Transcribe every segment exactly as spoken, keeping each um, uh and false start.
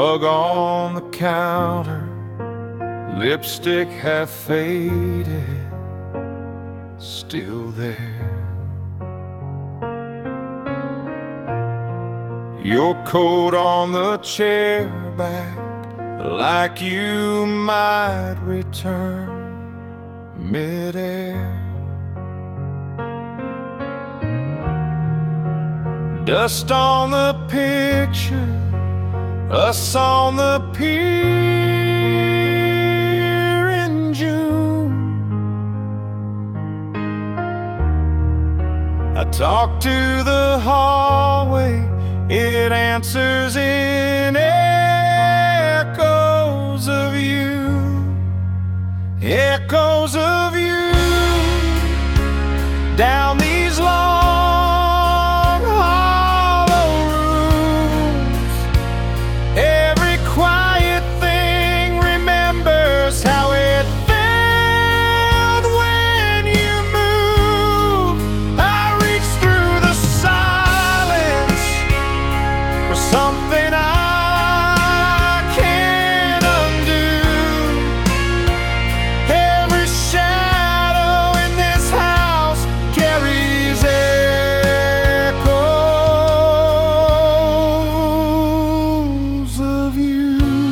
mug on the counter, lipstick half faded, still there. Your coat on the chair back, like you might return midair. Dust on the picture, us on the pier in June. I talk to the hallway, it answers in echoes of you, echoes of you. Down these long hollow rooms, every quiet thing remembers how it felt when you moved. I reach through the silence for something I can't undo. Every shadow in this house carries echoes of you.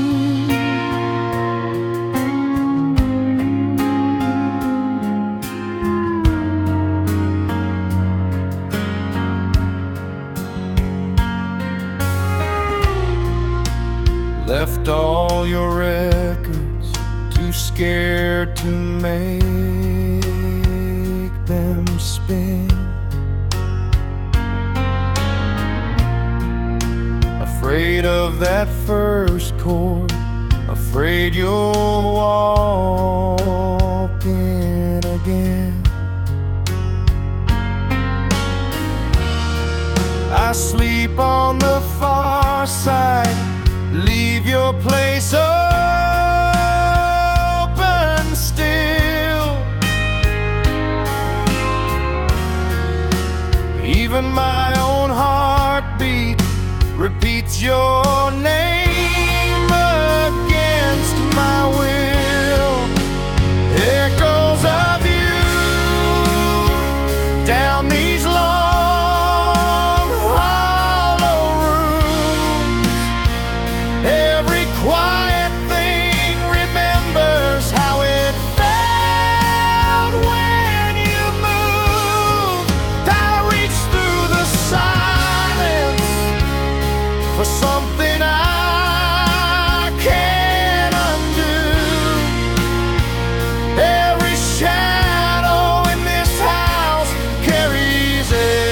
Left all your records, too scared to make them spin. Afraid of that first chord, afraid you'll walk in again. I sleep on the far side, leave your place open still. Even my own heartbeat repeats your name against my will. Echoes of you down these long hollow rooms. Every quiet thing remembers how it felt when you moved. I reach through the silence for something I can't undo. Every shadow in this house carries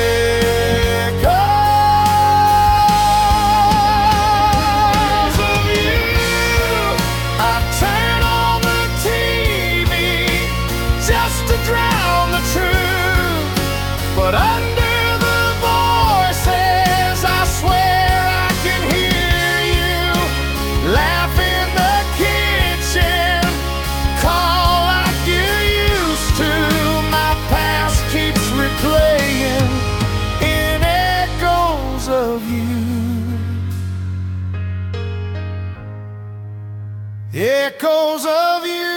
echoes of you. I turn on the T V just to drown the truth, but under the voices I swear I can hear you. Laugh in the kitchen, call like you used to. My past keeps replaying in echoes of you. Echoes of you.